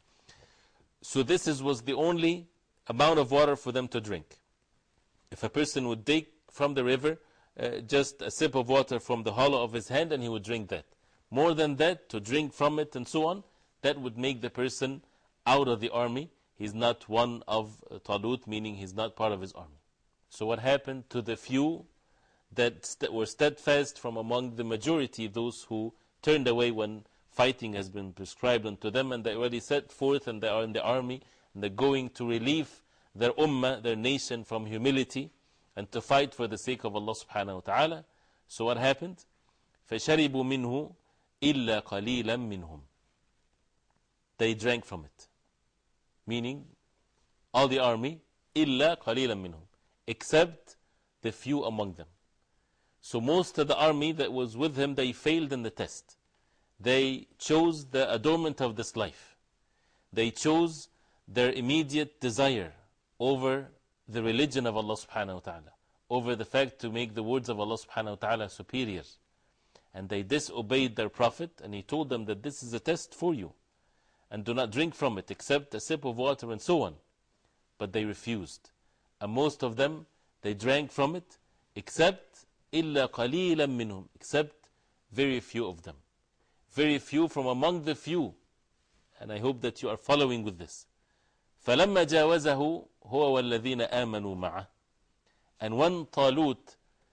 So this is, was the only amount of water for them to drink. If a person would take from the river uh, just a sip of water from the hollow of his hand, and he would drink that. More than that, to drink from it and so on, that would make the person out of the army. He's not one of uh, Talut, meaning he's not part of his army. So what happened to the few that st were steadfast from among the majority, those who turned away when fighting has been prescribed unto them, and they already set forth and they are in the army, and they're going to relieve their ummah, their nation, from humility and to fight for the sake of Allah subhanahu wa ta'ala. So what happened? فَشَرِبُوا مِنْهُ إِلَّا قَلِيلًا مِنْهُمْ, they drank from it. Meaning, all the army, إِلَّا قَلِيلًا مِنْهُمْ, except the few among them. So most of the army that was with him, they failed in the test. They chose the adornment of this life. They chose their immediate desire over the religion of Allah subhanahu wa ta'ala, over the fact to make the words of Allah subhanahu wa ta'ala superior. And they disobeyed their Prophet, and he told them that this is a test for you, and do not drink from it except a sip of water and so on. But they refused. And most of them, they drank from it, except إِلَّا قَلِيلًا مِّنْهُمْ, except very few of them. Very few from among the few. And I hope that you are following with this. فَلَمَّا جَاوَزَهُ هُوَ وَالَّذِينَ آمَنُوا مَعَهُ, and when Talut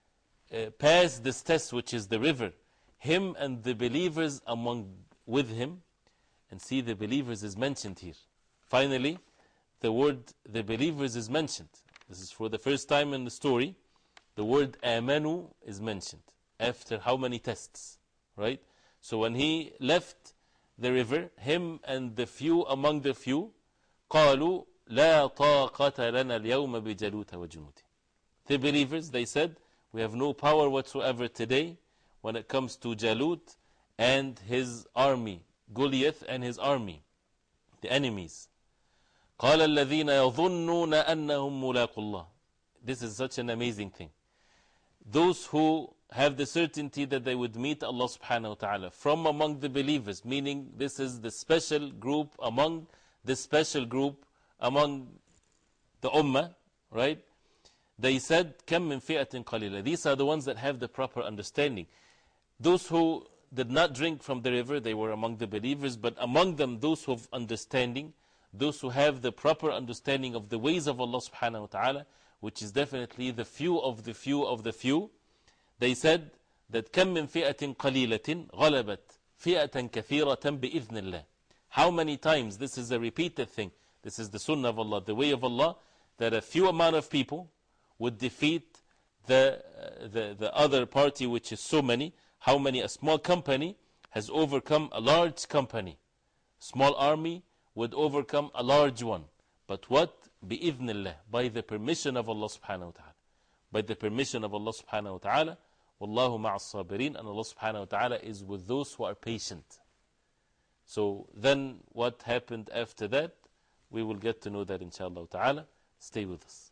uh, passed this test, which is the river, him and the believers among with him, and see the believers is mentioned here. Finally, the word the believers is mentioned. This is for the first time in the story. The word amanu is mentioned after how many tests, right? So when he left the river, him and the few among the few, قالوا لا طاقة لنا اليوم بجالوت وجنوده. The believers, they said, we have no power whatsoever today when it comes to Jalut and his army, Goliath and his army, the enemies. قال الذين يظنون أنهم ملاقو الله. This is such an amazing thing. Those who have the certainty that they would meet Allah subhanahu wa ta'ala from among the believers, meaning this is the special group among the special group among the ummah, right? They said, كم من فئة قليلة. These are the ones that have the proper understanding. Those who did not drink from the river, they were among the believers, but among them, those who have understanding, those who have the proper understanding of the ways of Allah subhanahu wa ta'ala, which is definitely the few of the few of the few, they said that كم من فئة قليلة غلبت فئة كثيرة بإذن الله. How many times, this is a repeated thing, this is the sunnah of Allah, the way of Allah, that a few amount of people would defeat the, uh, the, the other party, which is so many. How many? A small company has overcome a large company. Small army would overcome a large one. But what? بإذن الله, by the permission of Allah subhanahu wa ta'ala. By the permission of Allah subhanahu wa ta'ala. Wallahu ma'as sabirin, and Allah subhanahu wa ta'ala is with those who are patient. So then what happened after that? We will get to know that inshallah ta'ala. Stay with us.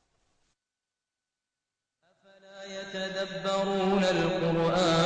يتدبرون القرآن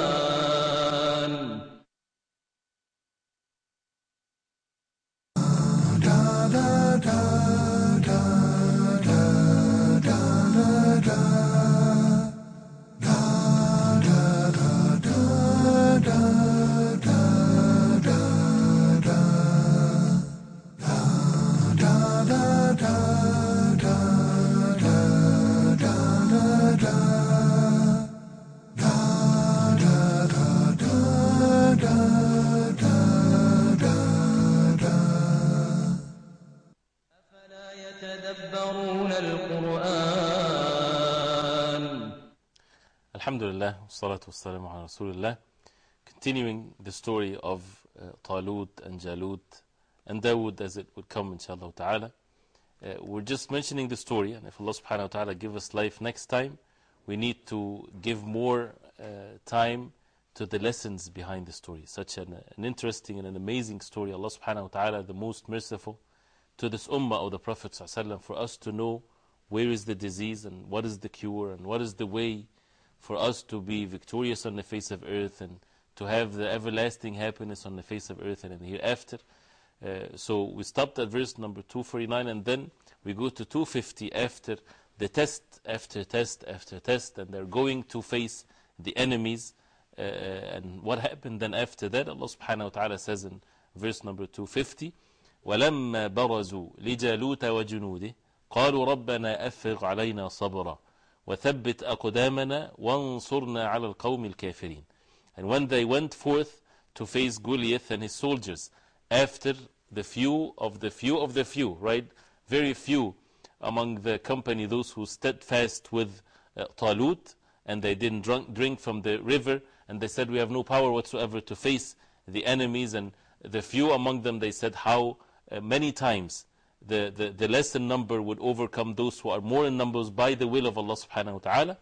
Alhamdulillah, wassalatu wassalamu ala Rasulullah. Continuing the story of uh, Talut and Jalut and Dawood as it would come, inshallah ta'ala. Uh, we're just mentioning the story, and if Allah subhanahu wa ta'ala give us life next time, we need to give more uh, time to the lessons behind the story. Such an, an interesting and an amazing story. Allah subhanahu wa ta'ala, the most merciful to this ummah of the Prophet sallallahu alaihi wasallam, for us to know where is the disease and what is the cure and what is the way for us to be victorious on the face of earth and to have the everlasting happiness on the face of earth and in the hereafter. Uh, so we stopped at verse number two forty-nine, and then we go to two fifty after the test after test after test, and they're going to face the enemies. Uh, and what happened then after that? Allah subhanahu wa ta'ala says in verse number two fifty, وَلَمَّا بَرَزُوا لِجَالُوتَ وَجُنُودِهِ قَالُوا رَبَّنَا أَفْرِغْ عَلَيْنَا صَبْرًا وَثَبِّتْ أَقْدَامَنَا وَانصُرْنَا عَلَى الْقَوْمِ الْكَافِرِينَ. And when they went forth to face Goliath and his soldiers, after the few of the few of the few, right? Very few among the company, those who steadfast with uh, Talut, and they didn't drunk, drink from the river, and they said, we have no power whatsoever to face the enemies. And the few among them, they said how uh, many times The, the, the less in number would overcome those who are more in numbers by the will of Allah subhanahu wa ta'ala.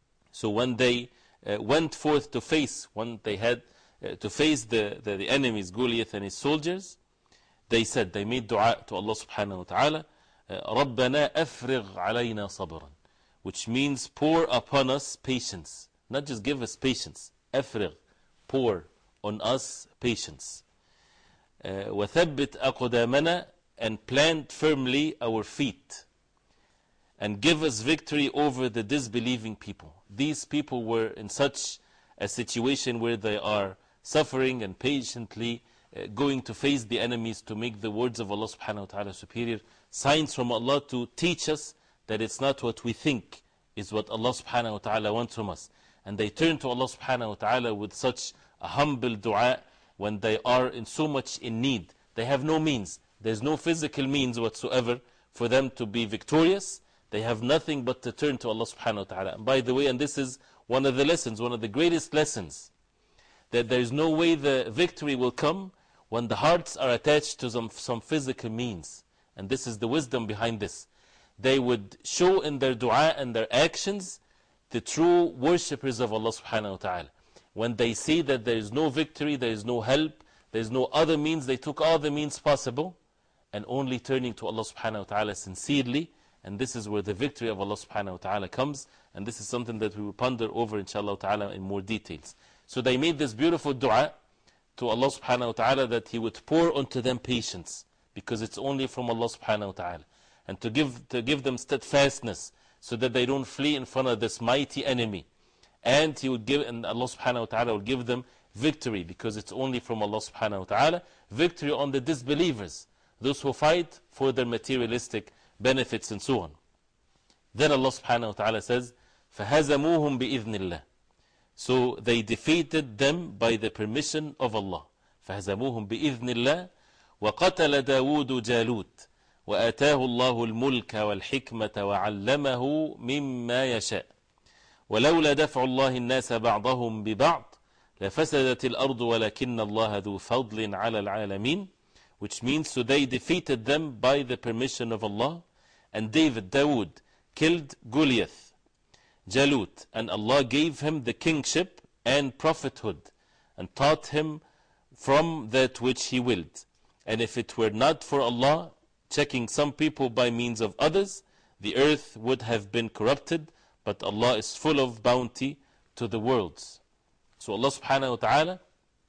So when they uh, went forth to face, when they had uh, to face the, the, the enemies, Goliath and his soldiers, they said, they made dua to Allah subhanahu wa ta'ala, رَبَّنَا أَفْرِغْ عَلَيْنَا صَبْرًا, which means pour upon us patience. Not just give us patience. أَفْرِغْ, pour on us patience. Uh, وَثَبِّتْ أَقْدَامَنَا, and plant firmly our feet, and give us victory over the disbelieving people. These people were in such a situation where they are suffering and patiently uh, going to face the enemies to make the words of Allah subhanahu wa ta'ala superior. Signs from Allah to teach us that it's not what we think is what Allah subhanahu wa ta'ala wants from us. and they turn to Allah subhanahu wa ta'ala with such a humble dua when they are in so much in need. They have no means. There's no physical means whatsoever for them to be victorious. They have nothing but to turn to Allah subhanahu wa ta'ala. And by the way, and this is one of the lessons, one of the greatest lessons, that there is no way the victory will come when the hearts are attached to some, some physical means. And this is the wisdom behind this. They would show in their dua and their actions the true worshippers of Allah subhanahu wa ta'ala. When they see that there is no victory, there is no help, there is no other means, they took all the means possible, and only turning to Allah subhanahu wa ta'ala sincerely. And this is where the victory of Allah subhanahu wa ta'ala comes. And this is something that we will ponder over inshallah ta'ala in more details. So they made this beautiful dua to Allah subhanahu wa ta'ala that He would pour onto them patience, because it's only from Allah subhanahu wa ta'ala. And to give, to give them steadfastness, so that they don't flee in front of this mighty enemy. And He would give, and Allah subhanahu wa ta'ala will give them victory, because it's only from Allah subhanahu wa ta'ala. Victory on the disbelievers, those who fight for their materialistic benefits and so on. Then Allah subhanahu wa ta'ala says, فَهَزَمُوهُمْ بِإِذْنِ اللَّهِ. So they defeated them by the permission of Allah. فَهَزَمُوهُمْ بِإِذْنِ اللَّهِ وَقَتَلَ دَاوُودُ جَالُوتَ وَآتَاهُ اللَّهُ الْمُلْكَ وَالْحِكْمَةَ وَعَلَّمَهُ مِمَّا يَشَاءُ وَلَوْلَا دَفْعُ اللَّهِ النَّاسَ بَعْضَهُمْ بِبَعْضٍ لَفَسَدَتِ الْأَرْضُ وَلَكِنَّ اللَّهَ ذُو فَضْلٍ عَلَى الْعَالَمِينَ. Which means, so they defeated them by the permission of Allah. And David, Dawood, killed Goliath, Jalut, and Allah gave him the kingship and prophethood, and taught him from that which He willed. And if it were not for Allah checking some people by means of others, the earth would have been corrupted, but Allah is full of bounty to the worlds. So Allah subhanahu wa ta'ala,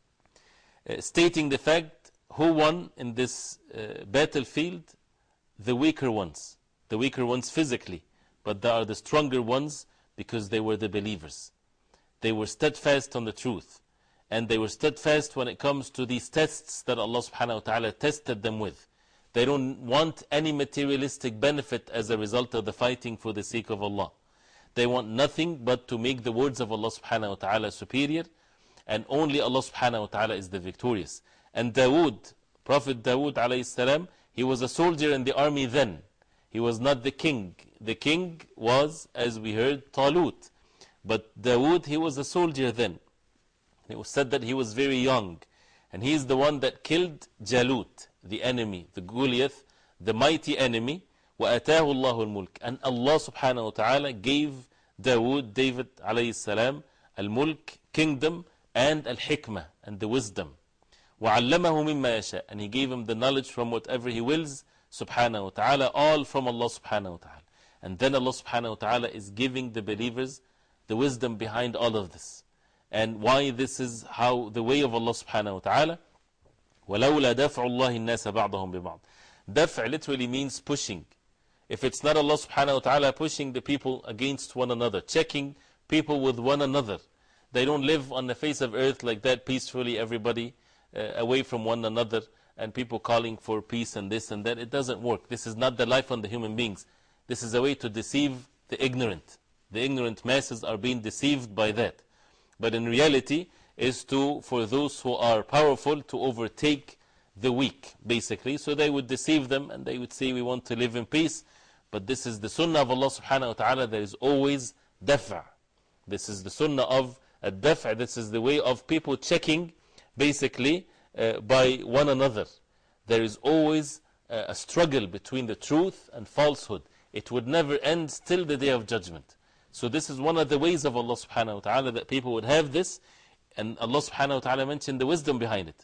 uh, stating the fact, who won in this uh, battlefield? The weaker ones. The weaker ones physically. But they are the stronger ones because they were the believers. They were steadfast on the truth. And they were steadfast when it comes to these tests that Allah subhanahu wa ta'ala tested them with. They don't want any materialistic benefit as a result of the fighting for the sake of Allah. They want nothing but to make the words of Allah subhanahu wa ta'ala superior. And only Allah subhanahu wa ta'ala is the victorious. And Dawood, Prophet Dawood alayhi salam, he was a soldier in the army then. He was not the king. The king was, as we heard, Talut. But Dawood, he was a soldier then. It was said that he was very young. And he is the one that killed Jalut, the enemy, the Goliath, the mighty enemy. وَأَتَاهُ اللَّهُ الْمُلْكَ. And Allah subhanahu wa ta'ala gave Dawood, David alayhi salam, al-mulk, kingdom, and al-hikmah, and the wisdom. وَعَلَّمَهُ مِمَّا يَشَاءُ. And He gave him the knowledge from whatever He wills, subhanahu wa ta'ala, all from Allah subhanahu wa ta'ala. And then Allah subhanahu wa ta'ala is giving the believers the wisdom behind all of this. And why this is how the way of Allah subhanahu wa ta'ala. وَلَوْلَا دَفْعُ اللَّهِ النَّاسَ بَعْضَهُمْ بِبَعْضٍ. Daf' literally means pushing. If it's not Allah subhanahu wa ta'ala pushing the people against one another, checking people with one another, they don't live on the face of earth like that peacefully, everybody uh, away from one another, and people calling for peace and this and that. It doesn't work. This is not the life on the human beings. This is a way to deceive the ignorant. The ignorant masses are being deceived by that. But in reality, is to, for those who are powerful, to overtake the weak, basically. So they would deceive them and they would say, we want to live in peace. But this is the sunnah of Allah subhanahu wa ta'ala. There is always daf'a. This is the sunnah of a daf'a. This is the way of people checking, basically, uh, by one another. There is always uh, a struggle between the truth and falsehood. It would never end till the day of judgment. So this is one of the ways of Allah subhanahu wa ta'ala that people would have this. And Allah subhanahu wa ta'ala mentioned the wisdom behind it.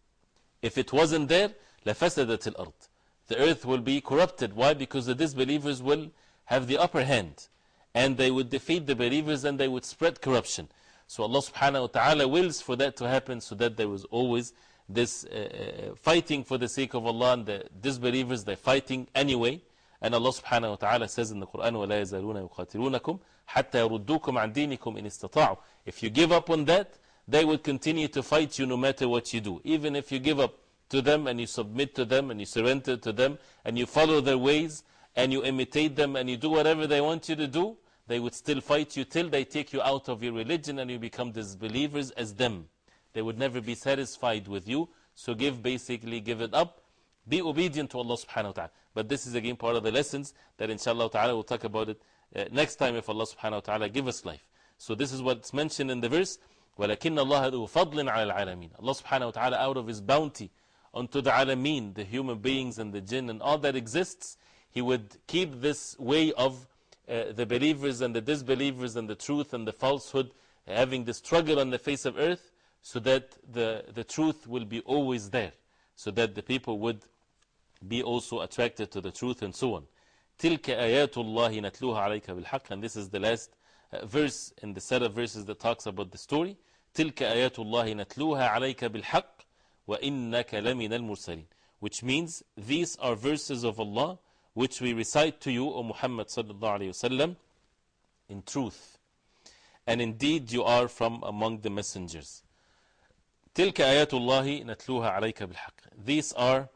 If it wasn't there, لَفَسَدَتِ الْأَرْضِ. The earth will be corrupted. Why? Because the disbelievers will have the upper hand. And they would defeat the believers and they would spread corruption. So Allah subhanahu wa ta'ala wills for that to happen, so that there was always this uh, uh, fighting for the sake of Allah, and the disbelievers, they're fighting anyway. And Allah subhanahu wa ta'ala says in the Quran, وَلَا يَزَالُونَ يُقَاتِلُونَكُمْ حَتَّى يَرُدُّوكُمْ عَنْ دِينِكُمْ إِنِ اسْتَطَاعُوا. If you give up on that, they would continue to fight you no matter what you do. Even if you give up to them and you submit to them and you surrender to them and you follow their ways and you imitate them and you do whatever they want you to do, They would still fight you till they take you out of your religion and you become disbelievers as them. They would never be satisfied with you. So give, basically, give it up. Be obedient to Allah subhanahu wa ta'ala. But this is again part of the lessons that inshallah ta'ala we'll talk about it uh, next time if Allah subhanahu wa ta'ala give us life. So this is what's mentioned in the verse. وَلَكِنَّ اللَّهَ ذُو فَضْلٍ عَلَى الْعَالَمِينَ. Allah subhanahu wa ta'ala, out of His bounty unto the alameen, the human beings and the jinn and all that exists, He would keep this way of uh, the believers and the disbelievers and the truth and the falsehood having the struggle on the face of earth, so that the, the truth will be always there, so that the people would be also attracted to the truth and so on. تِلْكَ آيَاتُ اللَّهِ نَتْلُوهَا عَلَيْكَ بِالْحَقِّ. And this is the last uh, verse in the set of verses that talks about the story. تِلْكَ آيَاتُ اللَّهِ نَتْلُوهَا عَلَيْكَ بِالْحَقِّ وَإِنَّكَ لَمِنَ الْمُرْسَلِينَ. Which means these are verses of Allah which we recite to you, O Muhammad sallallahu alayhi wasallam, in truth. And indeed you are from among the messengers. تِلْكَ آيَاتُ اللَّهِ نَتْلُوهَا عَلَيْكَ بِالْحَقِّ. These are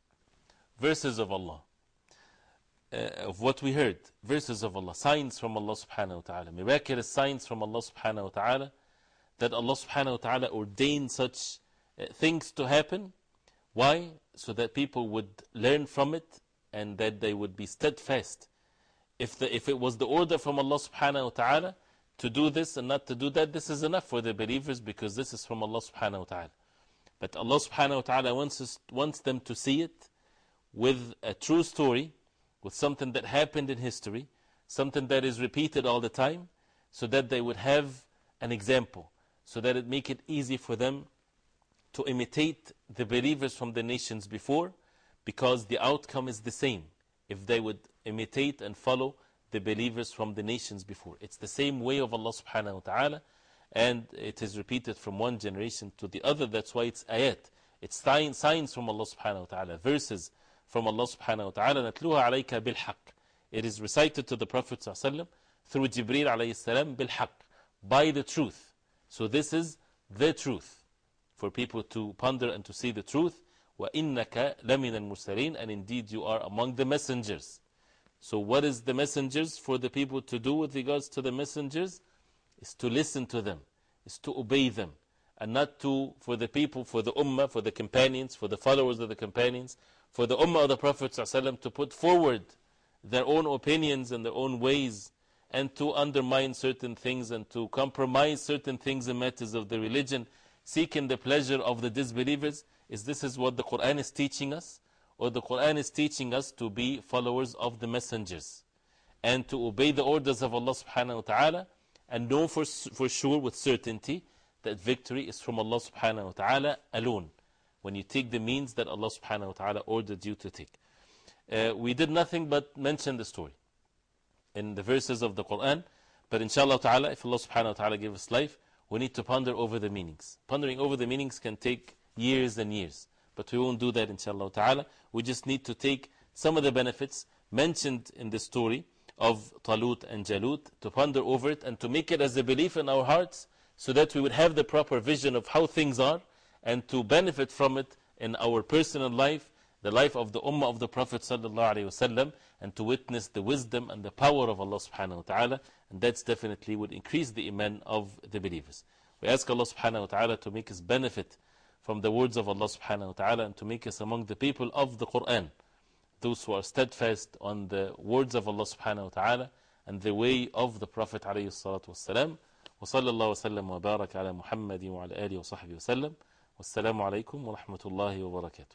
verses of Allah, uh, of what we heard, verses of Allah, signs from Allah subhanahu wa ta'ala, miraculous signs from Allah subhanahu wa ta'ala, that Allah subhanahu wa ta'ala ordained such uh, things to happen. Why? So that people would learn from it and that they would be steadfast. If, the, if it was the order from Allah subhanahu wa ta'ala to do this and not to do that, this is enough for the believers because this is from Allah subhanahu wa ta'ala. But Allah subhanahu wa ta'ala wants, us, wants them to see it with a true story, with something that happened in history, something that is repeated all the time, so that they would have an example, so that it make it easy for them to imitate the believers from the nations before, because the outcome is the same if they would imitate and follow the believers from the nations before. It's the same way of Allah subhanahu wa ta'ala, and it is repeated from one generation to the other. That's why it's ayat. It's signs from Allah subhanahu wa ta'ala, verses from Allah subhanahu wa ta'ala. نَتْلُوهَا عَلَيْكَ بِالْحَقِّ. It is recited to the Prophet sallallahu alayhi wa sallam through Jibreel alayhi salam بِالْحَقِّ, by the truth. So this is the truth for people to ponder and to see the truth. وَإِنَّكَ لَمِنَ الْمُرْسَلِينَ. And indeed you are among the messengers. So what is the messengers for the people to do with regards to the messengers? Is to listen to them, is to obey them, and not to, for the people, for the ummah, for the companions, for the followers of the companions, for the ummah of the Prophet ﷺ to put forward their own opinions and their own ways, and to undermine certain things and to compromise certain things in matters of the religion, seeking the pleasure of the disbelievers. Is this is what the Quran is teaching us? Or the Quran is teaching us to be followers of the messengers and to obey the orders of Allah subhanahu wa ta'ala, and know for, for sure with certainty that victory is from Allah subhanahu wa ta'ala alone, when you take the means that Allah subhanahu wa ta'ala ordered you to take. Uh, we did nothing but mention the story in the verses of the Quran, but inshallah ta'ala, if Allah subhanahu wa ta'ala give us life, we need to ponder over the meanings. Pondering over the meanings can take years and years, but we won't do that inshallah ta'ala. We just need to take some of the benefits mentioned in the story of Talut and Jalut, to ponder over it and to make it as a belief in our hearts, so that we would have the proper vision of how things are, and to benefit from it in our personal life, the life of the ummah of the Prophet sallallahu alaihi wasallam, and to witness the wisdom and the power of Allah subhanahu wa ta'ala. And that's definitely would increase the iman of the believers. We ask Allah subhanahu wa ta'ala to make us benefit from the words of Allah subhanahu wa ta'ala, and to make us among the people of the Quran, those who are steadfast on the words of Allah subhanahu wa ta'ala and the way of the Prophet alayhi salatu wassalam. Wa sallallahu wa sallam wa barak ala Muhammadin wa ala alihi wa sahbihi wa sallam. Wassalamu alaikum wa rahmatullahi wa barakatuh.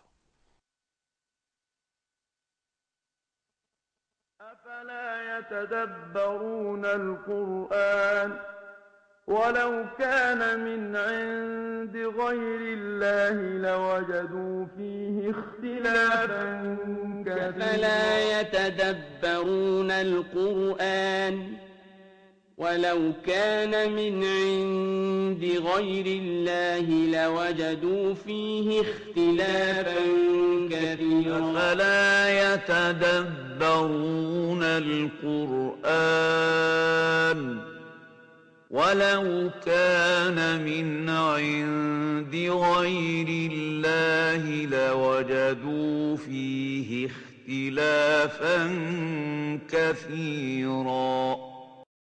أفلا يتدبرون القرآن ولو كان من عند غير الله لوجدوا فيه اختلافا كثيرا. أفلا يتدبرون القرآن ولو كان من عند غير الله لوجدوا فيه اختلافا كثيرا. أفلا يتدبرون القرآن ولو كان من عند غير الله لوجدوا فيه اختلافا كثيرا.